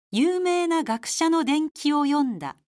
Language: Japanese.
有名な学者の伝記を読んだ。